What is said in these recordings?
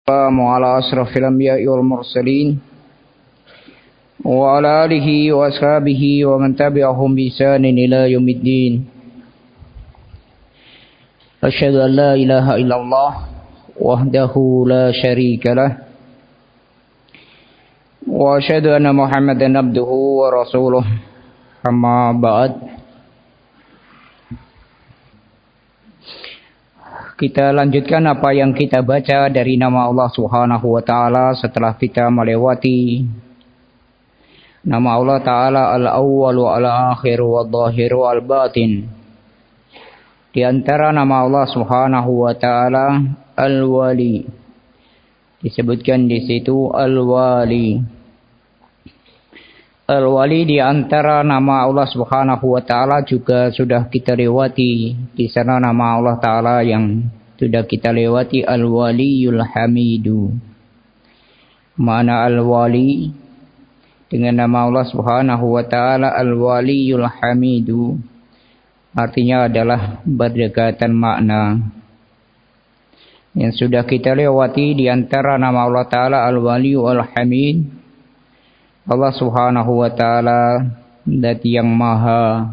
على أشرف الأنبياء والمرسلين وعلى آله وأصحابه ومن تبعهم بإحسان إلى يوم الدين. أشهد أن لا إله إلا الله وحده لا شريك له وأشهد أن محمدا عبده ورسوله. أما بعد. Kita lanjutkan apa yang kita baca dari nama Allah Subhanahu wa taala setelah kita melewati nama Allah taala Al-Awwal wa Al-Akhir wa Al-Zahir wa Al-Batin. Di antara nama Allah Subhanahu wa taala Al-Wali. Disebutkan di situ Al-Wali. Al-Wali di antara nama Allah Subhanahu wa taala juga sudah kita lewati. Di sana nama Allah taala yang sudah kita lewati Al-Waliyul Hamidu. Mana Al-Wali dengan nama Allah Subhanahu wa taala Al-Waliyul Hamidu artinya adalah berdekatan makna. Yang sudah kita lewati di antara nama Allah taala Al-Waliyul Hamid, Allah Subhanahu wa taala zat yang maha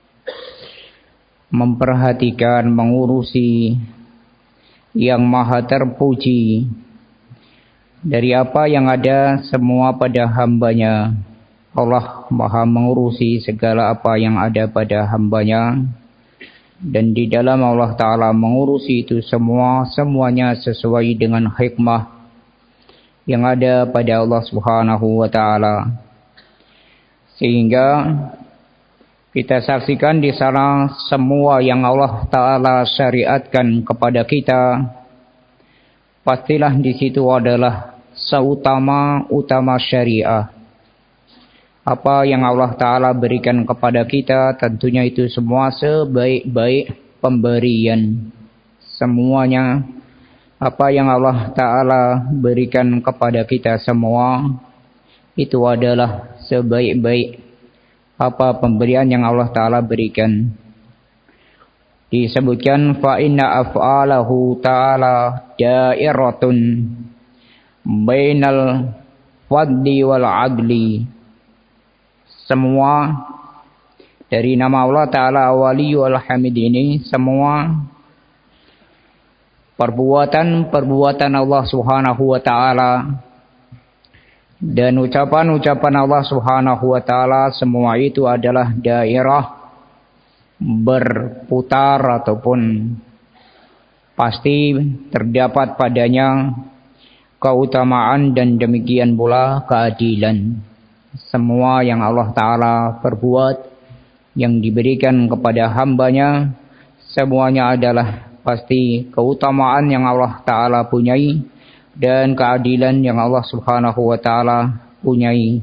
memperhatikan, mengurusi, yang maha terpuji dari apa yang ada semua pada hambanya. Allah maha mengurusi segala apa yang ada pada hambanya, dan di dalam Allah taala mengurusi itu semuanya sesuai dengan hikmah yang ada pada Allah Subhanahu wa taala. Sehingga kita saksikan di sana semua yang Allah taala syariatkan kepada kita, pastilah di situ adalah seutama syariah. Apa yang Allah taala berikan kepada kita tentunya itu semua sebaik-baik pemberian. Semuanya apa yang Allah taala berikan kepada kita semua itu adalah sebaik-baik apa pemberian yang Allah taala berikan. Disebutkan fa inna af'alahu ta'ala da'iratun bainal fadli wal adli. Semua dari nama Allah taala Waliyul Hamid ini semua perbuatan Allah Subhanahu wa taala dan ucapan-ucapan Allah Subhanahu wa taala semua itu adalah dairah berputar ataupun pasti terdapat padanya keutamaan dan demikian pula keadilan. Semua yang Allah taala perbuat yang diberikan kepada hambanya semuanya adalah pasti keutamaan yang Allah taala punyai dan keadilan yang Allah Subhanahu wa taala punyai,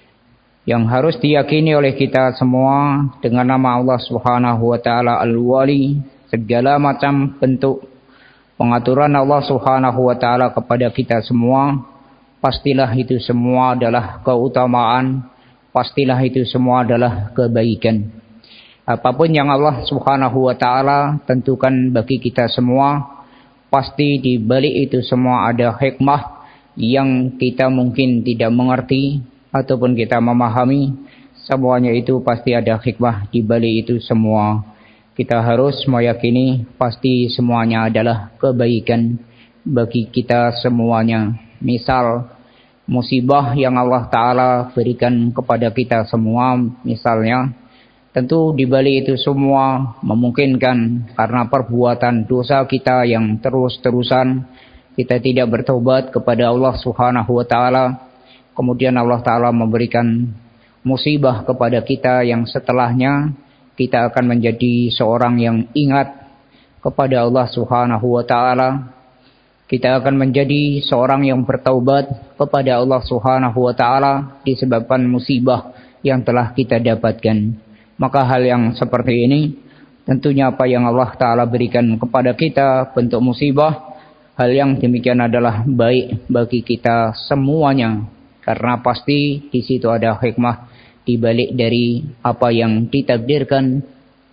yang harus diyakini oleh kita semua dengan nama Allah Subhanahu wa taala Al-Wali. Segala macam bentuk pengaturan Allah Subhanahu wa taala kepada kita semua, pastilah itu semua adalah keutamaan, pastilah itu semua adalah kebaikan. Apapun yang Allah Subhanahu wa taala tentukan bagi kita semua, pasti di balik itu semua ada hikmah yang kita mungkin tidak mengerti ataupun kita memahami. Semuanya itu pasti ada hikmah di balik itu semua. Kita harus meyakini pasti semuanya adalah kebaikan bagi kita semuanya. Misal musibah yang Allah taala berikan kepada kita semua misalnya, tentu di balik itu semua memungkinkan karena perbuatan dosa kita yang terus-terusan kita tidak bertobat kepada Allah Subhanahu wa taala. Kemudian Allah taala memberikan musibah kepada kita yang setelahnya kita akan menjadi seorang yang ingat kepada Allah Subhanahu wa taala. Kita akan menjadi seorang yang bertaubat kepada Allah Subhanahu wa taala disebabkan musibah yang telah kita dapatkan. Maka hal yang seperti ini tentunya apa yang Allah taala berikan kepada kita bentuk musibah, hal yang demikian adalah baik bagi kita semuanya, karena pasti di situ ada hikmah di balik dari apa yang ditakdirkan,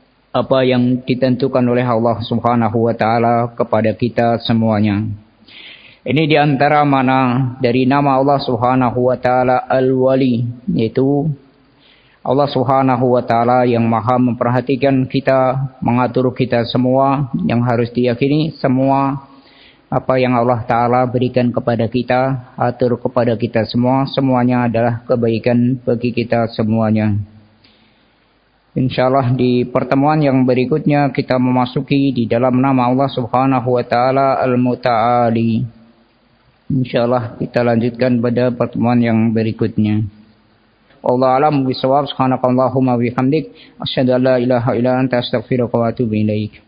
apa yang ditentukan oleh Allah Subhanahu wa taala kepada kita semuanya. Ini di antara mana dari nama Allah Subhanahu wa taala Al-Wali, yaitu Allah Subhanahu wa taala yang Maha memperhatikan kita, mengatur kita semua, yang harus diyakini semua apa yang Allah taala berikan kepada kita, atur kepada kita semua, semuanya adalah kebaikan bagi kita semuanya. Insyaallah di pertemuan yang berikutnya kita memasuki di dalam nama Allah Subhanahu wa taala Al-Muta'ali. Insyaallah kita lanjutkan pada pertemuan yang berikutnya. Wallahu a'lam bishawab. Subhanakallahumma wa bihamdik asyhadu an la ilaha illa anta astaghfiruka wa atubu ilaik.